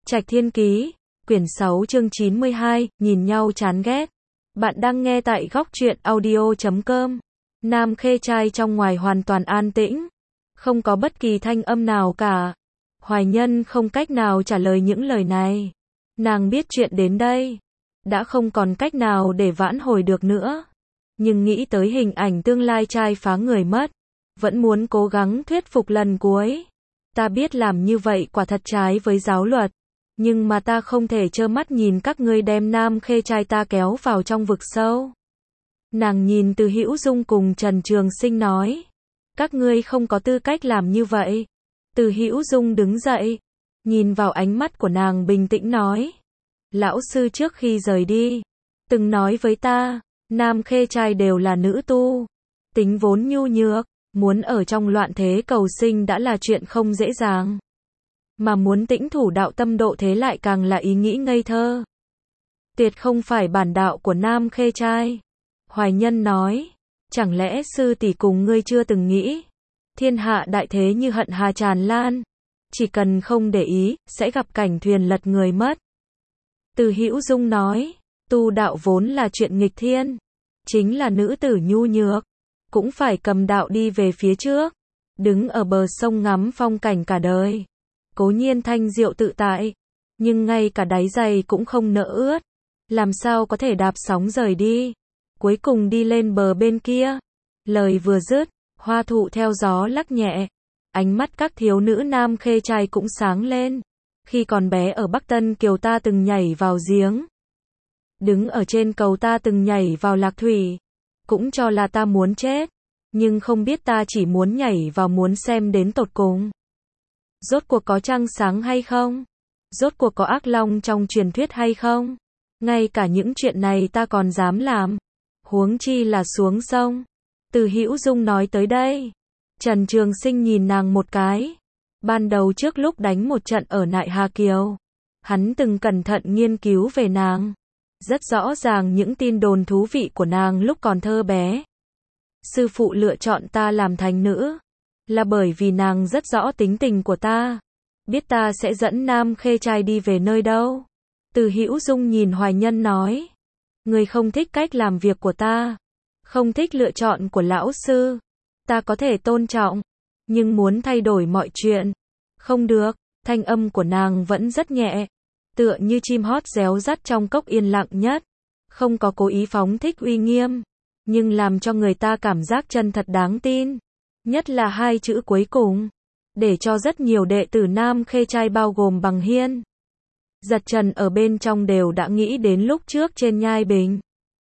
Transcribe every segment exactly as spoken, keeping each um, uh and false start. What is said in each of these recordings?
Trạch Thiên Ký, quyển sáu chương chín mươi hai, nhìn nhau chán ghét. Bạn đang nghe tại góc truyện audio chấm com. Nam Khê trai trong ngoài hoàn toàn an tĩnh, không có bất kỳ thanh âm nào cả. Hoài Nhân không cách nào trả lời những lời này. Nàng biết chuyện đến đây, đã không còn cách nào để vãn hồi được nữa. Nhưng nghĩ tới hình ảnh tương lai trai phá người mất, vẫn muốn cố gắng thuyết phục lần cuối. Ta biết làm như vậy quả thật trái với giáo luật, nhưng mà ta không thể trơ mắt nhìn các ngươi đem Nam Khê trai ta kéo vào trong vực sâu. Nàng nhìn Từ Hữu Dung cùng Trần Trường Sinh nói, các ngươi không có tư cách làm như vậy. Từ Hữu Dung đứng dậy, nhìn vào ánh mắt của nàng bình tĩnh nói, lão sư trước khi rời đi, từng nói với ta, Nam Khê trai đều là nữ tu, tính vốn nhu nhược, muốn ở trong loạn thế cầu sinh đã là chuyện không dễ dàng. Mà muốn tĩnh thủ đạo tâm độ thế lại càng là ý nghĩ ngây thơ. Tuyệt không phải bản đạo của Nam Khê trai. Hoài Nhân nói, chẳng lẽ sư tỷ cùng ngươi chưa từng nghĩ, thiên hạ đại thế như hận hà tràn lan, chỉ cần không để ý, sẽ gặp cảnh thuyền lật người mất. Từ Hữu Dung nói, tu đạo vốn là chuyện nghịch thiên, chính là nữ tử nhu nhược, cũng phải cầm đạo đi về phía trước, đứng ở bờ sông ngắm phong cảnh cả đời. Cố nhiên thanh diệu tự tại, nhưng ngay cả đáy giày cũng không nỡ ướt, làm sao có thể đạp sóng rời đi, cuối cùng đi lên bờ bên kia. Lời vừa dứt, hoa thụ theo gió lắc nhẹ, ánh mắt các thiếu nữ Nam Khê trai cũng sáng lên. Khi còn bé ở Bắc Tân Kiều ta từng nhảy vào giếng, đứng ở trên cầu ta từng nhảy vào lạc thủy, cũng cho là ta muốn chết, nhưng không biết ta chỉ muốn nhảy vào muốn xem đến tột cùng. Rốt cuộc có trăng sáng hay không? Rốt cuộc có ác long trong truyền thuyết hay không? Ngay cả những chuyện này ta còn dám làm, huống chi là xuống sông. Từ Hữu Dung nói tới đây, Trần Trường Sinh nhìn nàng một cái. Ban đầu trước lúc đánh một trận ở Nại Hà Kiều, hắn từng cẩn thận nghiên cứu về nàng, rất rõ ràng những tin đồn thú vị của nàng lúc còn thơ bé. Sư phụ lựa chọn ta làm thành nữ, là bởi vì nàng rất rõ tính tình của ta, biết ta sẽ dẫn Nam Khê trai đi về nơi đâu. Từ Hữu Dung nhìn Hoài Nhân nói, người không thích cách làm việc của ta, không thích lựa chọn của lão sư, ta có thể tôn trọng, nhưng muốn thay đổi mọi chuyện, không được. Thanh âm của nàng vẫn rất nhẹ, tựa như chim hót réo rắt trong cốc yên lặng nhất, không có cố ý phóng thích uy nghiêm, nhưng làm cho người ta cảm giác chân thật đáng tin. Nhất là hai chữ cuối cùng, để cho rất nhiều đệ tử Nam Khê trai bao gồm Bằng Hiên, Giật Trần ở bên trong đều đã nghĩ đến lúc trước trên nhai bình.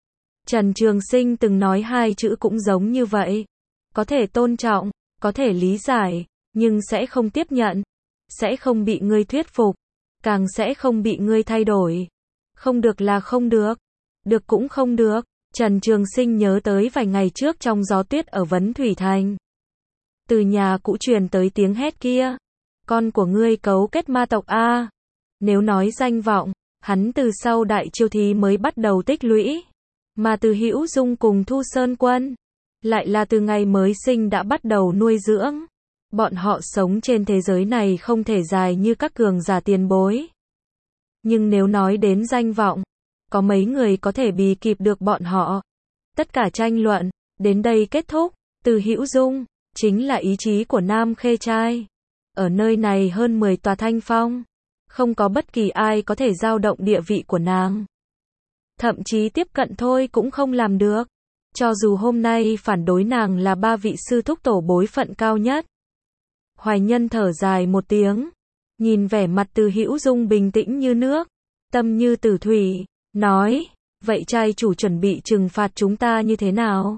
Trần Trường Sinh từng nói hai chữ cũng giống như vậy, có thể tôn trọng, có thể lý giải, nhưng sẽ không tiếp nhận, sẽ không bị ngươi thuyết phục, càng sẽ không bị ngươi thay đổi. Không được là không được, được cũng không được. Trần Trường Sinh nhớ tới vài ngày trước trong gió tuyết ở Vấn Thủy Thành, từ nhà cũ truyền tới tiếng hét kia, con của ngươi cấu kết ma tộc a. Nếu nói danh vọng, hắn từ sau Đại Chiêu Thí mới bắt đầu tích lũy, mà Từ Hữu Dung cùng Thu Sơn Quân, lại là từ ngày mới sinh đã bắt đầu nuôi dưỡng. Bọn họ sống trên thế giới này không thể dài như các cường giả tiền bối. Nhưng nếu nói đến danh vọng, có mấy người có thể bì kịp được bọn họ. Tất cả tranh luận, đến đây kết thúc. Từ Hữu Dung, chính là ý chí của Nam Khê trai. Ở nơi này hơn mười tòa thanh phong, không có bất kỳ ai có thể dao động địa vị của nàng. Thậm chí tiếp cận thôi cũng không làm được. Cho dù hôm nay phản đối nàng là ba vị sư thúc tổ bối phận cao nhất. Hoài Nhân thở dài một tiếng, nhìn vẻ mặt Từ Hữu Dung bình tĩnh như nước, tâm như tử thủy, nói, vậy trai chủ chuẩn bị trừng phạt chúng ta như thế nào?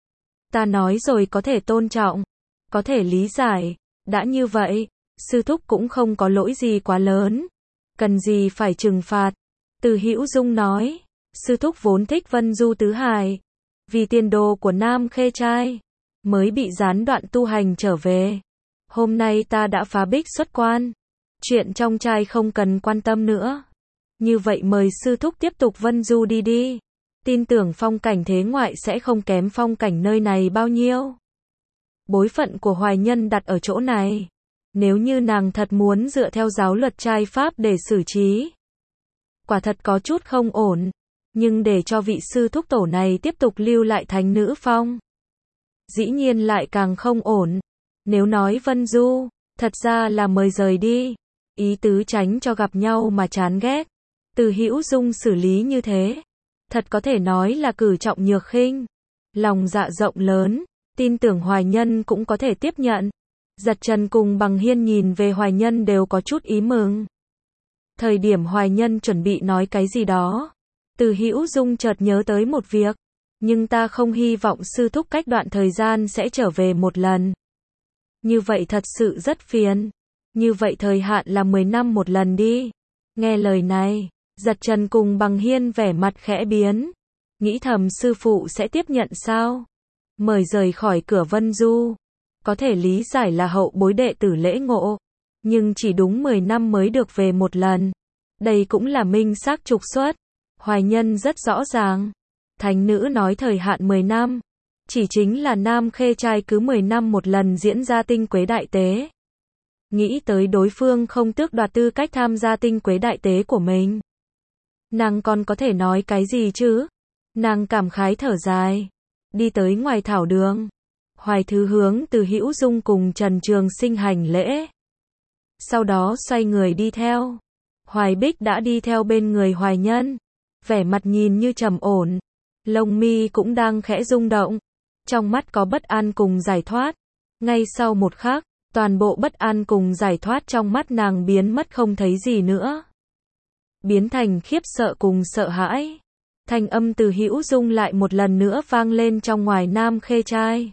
Ta nói rồi, có thể tôn trọng, có thể lý giải, đã như vậy, sư thúc cũng không có lỗi gì quá lớn, cần gì phải trừng phạt. Từ Hữu Dung nói, sư thúc vốn thích Vân Du Tứ Hải, vì tiền đồ của Nam Khê trai, mới bị gián đoạn tu hành trở về. Hôm nay ta đã phá bích xuất quan, chuyện trong trai không cần quan tâm nữa. Như vậy mời sư thúc tiếp tục Vân Du đi đi. Tin tưởng phong cảnh thế ngoại sẽ không kém phong cảnh nơi này bao nhiêu. Bối phận của Hoài Nhân đặt ở chỗ này, Nếu như nàng thật muốn dựa theo giáo luật trai pháp để xử trí, quả thật có chút không ổn, nhưng để cho vị sư thúc tổ này tiếp tục lưu lại thánh nữ phong, dĩ nhiên lại càng không ổn. Nếu nói Vân Du, thật ra là mời rời đi, ý tứ tránh cho gặp nhau mà chán ghét. Từ Hữu Dung xử lý như thế, thật có thể nói là cử trọng nhược khinh, lòng dạ rộng lớn, tin tưởng Hoài Nhân cũng có thể tiếp nhận. Giật Trần cùng Bằng Hiên nhìn về Hoài Nhân đều có chút ý mừng. Thời điểm Hoài Nhân chuẩn bị nói cái gì đó, Từ Hữu Dung chợt nhớ tới một việc, nhưng ta không hy vọng sư thúc cách đoạn thời gian sẽ trở về một lần. Như vậy thật sự rất phiền. Như vậy thời hạn là mười năm một lần đi. Nghe lời này, Giật Trần cùng Bằng Hiên vẻ mặt khẽ biến, nghĩ thầm sư phụ sẽ tiếp nhận sao? Mời rời khỏi cửa Vân Du, có thể lý giải là hậu bối đệ tử lễ ngộ, nhưng chỉ đúng mười năm mới được về một lần. Đây cũng là minh xác trục xuất. Hoài Nhân rất rõ ràng, thánh nữ nói thời hạn mười năm, chỉ chính là Nam Khê trai cứ mười năm một lần diễn ra tinh quế đại tế. Nghĩ tới đối phương không tước đoạt tư cách tham gia tinh quế đại tế của mình, nàng còn có thể nói cái gì chứ? Nàng cảm khái thở dài, đi tới ngoài thảo đường. Hoài Thứ hướng Từ Hữu Dung cùng Trần Trường Sinh hành lễ, sau đó xoay người đi theo. Hoài Bích đã đi theo bên người Hoài Nhân, vẻ mặt nhìn như trầm ổn, lông mi cũng đang khẽ rung động, trong mắt có bất an cùng giải thoát. Ngay sau một khắc, toàn bộ bất an cùng giải thoát trong mắt nàng biến mất không thấy gì nữa, biến thành khiếp sợ cùng sợ hãi. Thanh âm Từ Hữu Dung lại một lần nữa vang lên trong ngoài Nam Khê trai.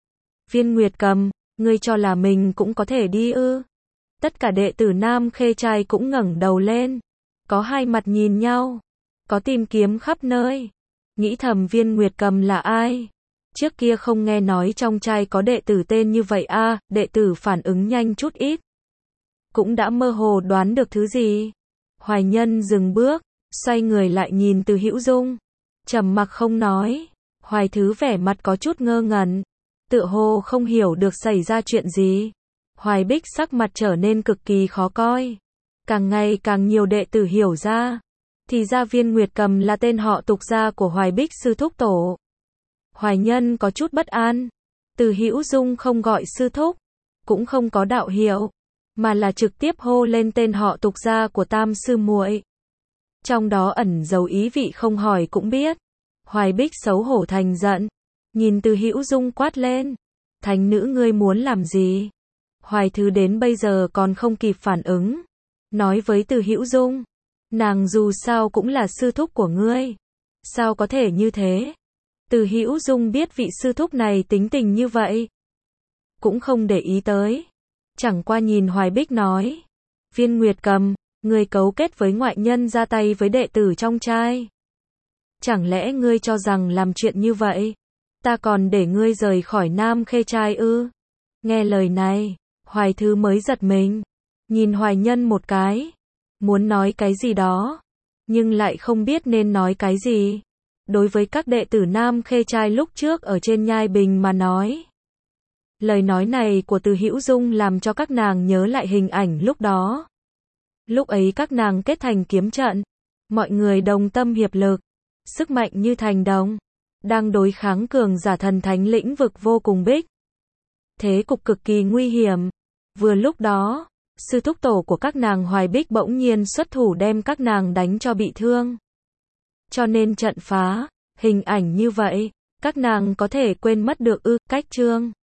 Viên Nguyệt Cầm, ngươi cho là mình cũng có thể đi ư? Tất cả đệ tử Nam Khê trai cũng ngẩng đầu lên, có hai mặt nhìn nhau, có tìm kiếm khắp nơi, nghĩ thầm Viên Nguyệt Cầm là ai? Trước kia không nghe nói trong trai có đệ tử tên như vậy a. À, đệ tử phản ứng nhanh chút ít, cũng đã mơ hồ đoán được thứ gì. Hoài Nhân dừng bước, xoay người lại nhìn Từ Hữu Dung, trầm mặc không nói. Hoài Thứ vẻ mặt có chút ngơ ngẩn, tựa hồ không hiểu được xảy ra chuyện gì. Hoài Bích sắc mặt trở nên cực kỳ khó coi, càng ngày càng nhiều đệ tử hiểu ra, thì ra Viên Nguyệt Cầm là tên họ tục gia của Hoài Bích sư thúc tổ. Hoài Nhân có chút bất an, Từ Hữu Dung không gọi sư thúc, cũng không có đạo hiệu, mà là trực tiếp hô lên tên họ tục gia của tam sư muội. Trong đó ẩn dấu ý vị không hỏi cũng biết. Hoài Bích xấu hổ thành giận, nhìn Từ Hữu Dung quát lên, thánh nữ ngươi muốn làm gì? Hoài Thứ đến bây giờ còn không kịp phản ứng, nói với Từ Hữu Dung, nàng dù sao cũng là sư thúc của ngươi, sao có thể như thế? Từ Hữu Dung biết vị sư thúc này tính tình như vậy, cũng không để ý tới, chẳng qua nhìn Hoài Bích nói, Viên Nguyệt Cầm, ngươi cấu kết với ngoại nhân ra tay với đệ tử trong trai. Chẳng lẽ ngươi cho rằng làm chuyện như vậy, ta còn để ngươi rời khỏi Nam Khê trai ư? Nghe lời này, Hoài Thứ mới giật mình, nhìn Hoài Nhân một cái, muốn nói cái gì đó, nhưng lại không biết nên nói cái gì. Đối với các đệ tử Nam Khê trai lúc trước ở trên nhai bình mà nói, lời nói này của Từ Hữu Dung làm cho các nàng nhớ lại hình ảnh lúc đó. Lúc ấy các nàng kết thành kiếm trận, mọi người đồng tâm hiệp lực, sức mạnh như thành đồng, đang đối kháng cường giả thần thánh lĩnh vực vô cùng bích. Thế cục cực kỳ nguy hiểm. Vừa lúc đó, sư thúc tổ của các nàng Hoài Bích bỗng nhiên xuất thủ đem các nàng đánh cho bị thương. Cho nên trận phá, hình ảnh như vậy, các nàng có thể quên mất được ư? Cách chương